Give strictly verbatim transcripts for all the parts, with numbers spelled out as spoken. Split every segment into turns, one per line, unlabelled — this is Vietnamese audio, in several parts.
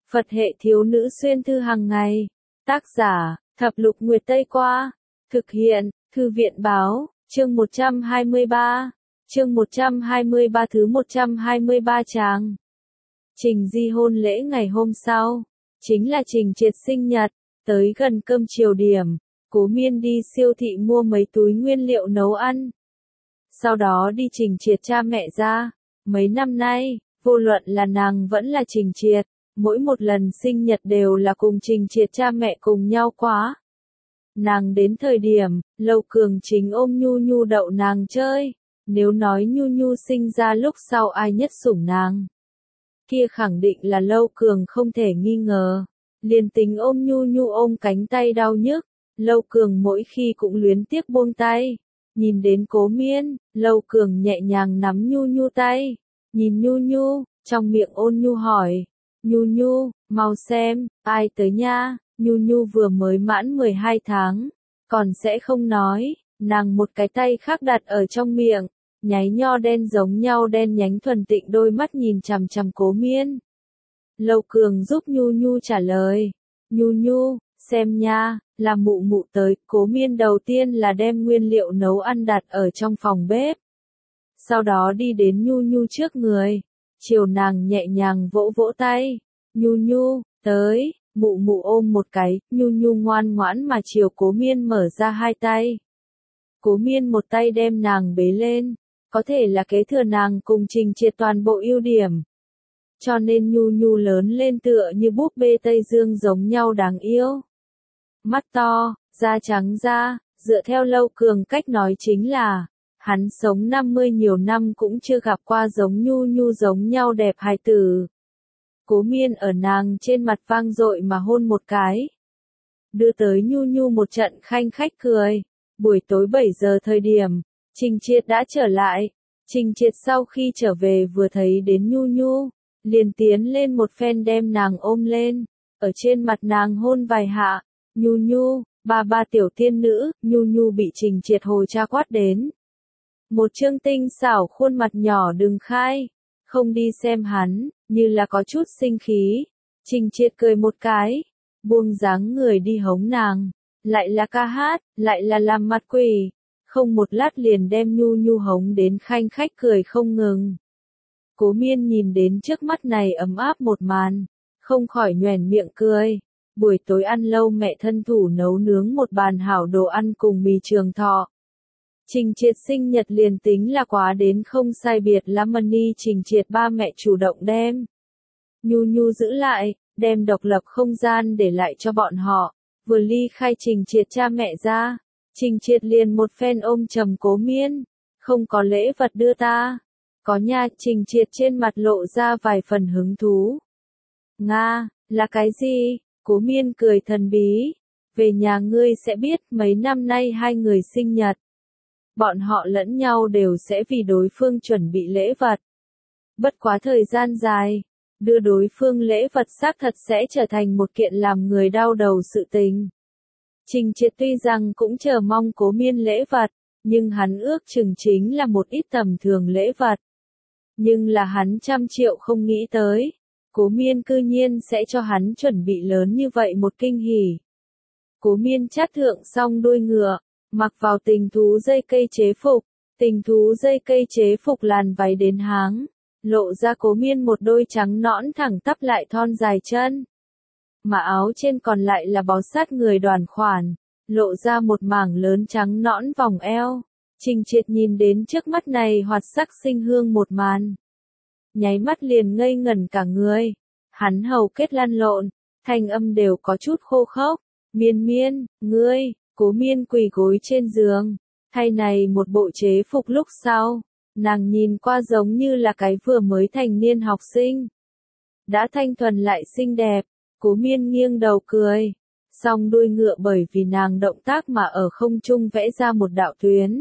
Phật hệ thiếu nữ xuyên thư hàng ngày. Tác giả, Thập Lục Nguyệt Tây Qua. Thực hiện, Thư viện Báo, chương một trăm hai mươi ba. Chương một trăm hai mươi ba thứ một trăm hai mươi ba tràng. Trình Di hôn lễ ngày hôm sau, chính là Trình Triệt sinh nhật, tới gần cơm chiều điểm, Cố Miên đi siêu thị mua mấy túi nguyên liệu nấu ăn. Sau đó đi Trình Triệt cha mẹ ra, mấy năm nay, vô luận là nàng vẫn là Trình Triệt, mỗi một lần sinh nhật đều là cùng Trình Triệt cha mẹ cùng nhau quá. Nàng đến thời điểm, Lâu Cường chính ôm Nhu Nhu đậu nàng chơi, nếu nói Nhu Nhu sinh ra lúc sau ai nhất sủng nàng, kia khẳng định là Lâu Cường không thể nghi ngờ. Liền tính ôm Nhu Nhu ôm cánh tay đau nhức, Lâu Cường mỗi khi cũng luyến tiếc buông tay. Nhìn đến Cố Miên, Lâu Cường nhẹ nhàng nắm Nhu Nhu tay, nhìn Nhu Nhu, trong miệng ôn nhu hỏi, Nhu Nhu, mau xem, ai tới nha. Nhu Nhu vừa mới mãn mười hai tháng, còn sẽ không nói, nàng một cái tay khác đặt ở trong miệng, nháy nho đen giống nhau đen nhánh thuần tịnh đôi mắt nhìn chằm chằm Cố Miên. Lâu Cường giúp Nhu Nhu trả lời, Nhu Nhu, xem nha, là mụ mụ tới. Cố Miên đầu tiên là đem nguyên liệu nấu ăn đặt ở trong phòng bếp, sau đó đi đến Nhu Nhu trước người, chiều nàng nhẹ nhàng vỗ vỗ tay, Nhu Nhu, tới. Mụ mụ ôm một cái, Nhu Nhu ngoan ngoãn mà chiều Cố Miên mở ra hai tay. Cố Miên một tay đem nàng bế lên, có thể là kế thừa nàng cùng Trình Triệt toàn bộ ưu điểm. Cho nên Nhu Nhu lớn lên tựa như búp bê Tây Dương giống nhau đáng yêu. Mắt to, da trắng da, dựa theo Lâu Cường cách nói chính là, hắn sống năm mươi nhiều năm cũng chưa gặp qua giống Nhu Nhu giống nhau đẹp hài tử. Cố Miên ở nàng trên mặt vang dội mà hôn một cái, đưa tới Nhu Nhu một trận khanh khách cười. Buổi tối bảy giờ thời điểm, Trình Triệt đã trở lại. Trình Triệt sau khi trở về vừa thấy đến Nhu Nhu, liền tiến lên một phen đem nàng ôm lên, ở trên mặt nàng hôn vài hạ. Nhu Nhu, ba ba tiểu tiên nữ. Nhu Nhu bị Trình Triệt hồi cha quát đến, một trương tinh xảo khuôn mặt nhỏ đừng khai, không đi xem hắn, như là có chút sinh khí. Trình Triệt cười một cái, buông dáng người đi hống nàng, lại là ca hát, lại là làm mặt quỷ, không một lát liền đem Nhu Nhu hống đến khanh khách cười không ngừng. Cố Miên nhìn đến trước mắt này ấm áp một màn, không khỏi nhoẻn miệng cười. Buổi tối ăn Lâu mẹ thân thủ nấu nướng một bàn hảo đồ ăn cùng mì trường thọ. Trình Triệt sinh nhật liền tính là quá đến không sai biệt lắm money. Trình Triệt ba mẹ chủ động đem Nhu Nhu giữ lại, đem độc lập không gian để lại cho bọn họ. Vừa ly khai Trình Triệt cha mẹ ra, Trình Triệt liền một phen ôm trầm Cố Miên, không có lễ vật đưa ta. Có nha. Trình Triệt trên mặt lộ ra vài phần hứng thú. Nga, là cái gì? Cố Miên cười thần bí, về nhà ngươi sẽ biết. Mấy năm nay hai người sinh nhật, bọn họ lẫn nhau đều sẽ vì đối phương chuẩn bị lễ vật. Bất quá thời gian dài, đưa đối phương lễ vật xác thật sẽ trở thành một kiện làm người đau đầu sự tình. Trình Triệt tuy rằng cũng chờ mong Cố Miên lễ vật, nhưng hắn ước chừng chính là một ít tầm thường lễ vật. Nhưng là hắn trăm triệu không nghĩ tới, Cố Miên cư nhiên sẽ cho hắn chuẩn bị lớn như vậy một kinh hỉ. Cố Miên chát thượng xong đuôi ngựa, mặc vào tình thú dây cây chế phục, tình thú dây cây chế phục làn váy đến háng, lộ ra Cố Miên một đôi trắng nõn thẳng tắp lại thon dài chân. Mà áo trên còn lại là bó sát người đoàn khoản, lộ ra một mảng lớn trắng nõn vòng eo. Trình Triệt nhìn đến trước mắt này hoạt sắc sinh hương một màn, nháy mắt liền ngây ngẩn cả người. Hắn hầu kết lăn lộn, thanh âm đều có chút khô khốc. Miên Miên, ngươi. Cố Miên quỳ gối trên giường, thay này một bộ chế phục lúc sau, nàng nhìn qua giống như là cái vừa mới thành niên học sinh. Đã thanh thuần lại xinh đẹp. Cố Miên nghiêng đầu cười, song đuôi ngựa bởi vì nàng động tác mà ở không trung vẽ ra một đạo tuyến,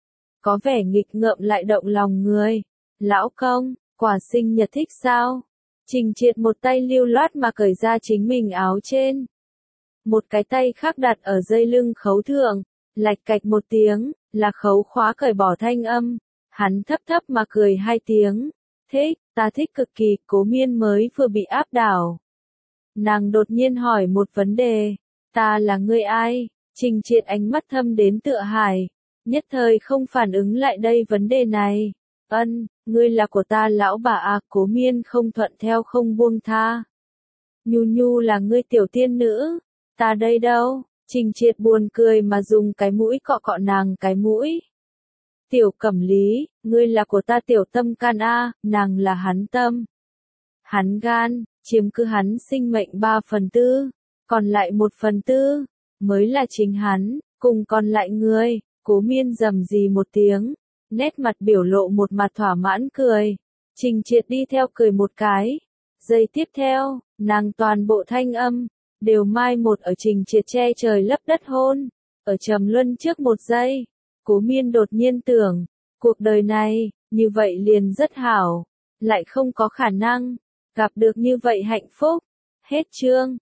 có vẻ nghịch ngợm lại động lòng người. Lão công, quà sinh nhật thích sao? Trình Triệt một tay lưu loát mà cởi ra chính mình áo trên, một cái tay khác đặt ở dây lưng khấu thượng, lạch cạch một tiếng, là khấu khóa cởi bỏ thanh âm. Hắn thấp thấp mà cười hai tiếng, thích, ta thích cực kỳ. Cố Miên mới vừa bị áp đảo, Nàng đột nhiên hỏi một vấn đề. Ta là người ai? Trình Triệt ánh mắt thâm đến tựa hải. Nhất thời không phản ứng lại đây vấn đề này. Ân, ngươi là của ta lão bà à, Cố Miên không thuận theo không buông tha. Nhu Nhu là ngươi tiểu tiên nữ. Ta đây đâu? Trình Triệt buồn cười mà dùng cái mũi cọ cọ nàng cái mũi. Tiểu Cẩm Lý, ngươi là của ta tiểu tâm can a, nàng là hắn tâm. Hắn gan, chiếm cứ hắn sinh mệnh ba phần tư, còn lại một phần tư, mới là chính hắn, cùng còn lại ngươi. Cố Miên rầm rì một tiếng, nét mặt biểu lộ một mặt thỏa mãn cười. Trình Triệt đi theo cười một cái. Giây tiếp theo, nàng toàn bộ thanh âm, đều mai một ở Trình Triệt che trời lấp đất hôn. Ở trầm luân trước một giây, Cố Miên đột nhiên tưởng, cuộc đời này, như vậy liền rất hảo, lại không có khả năng, gặp được như vậy hạnh phúc. Hết chương.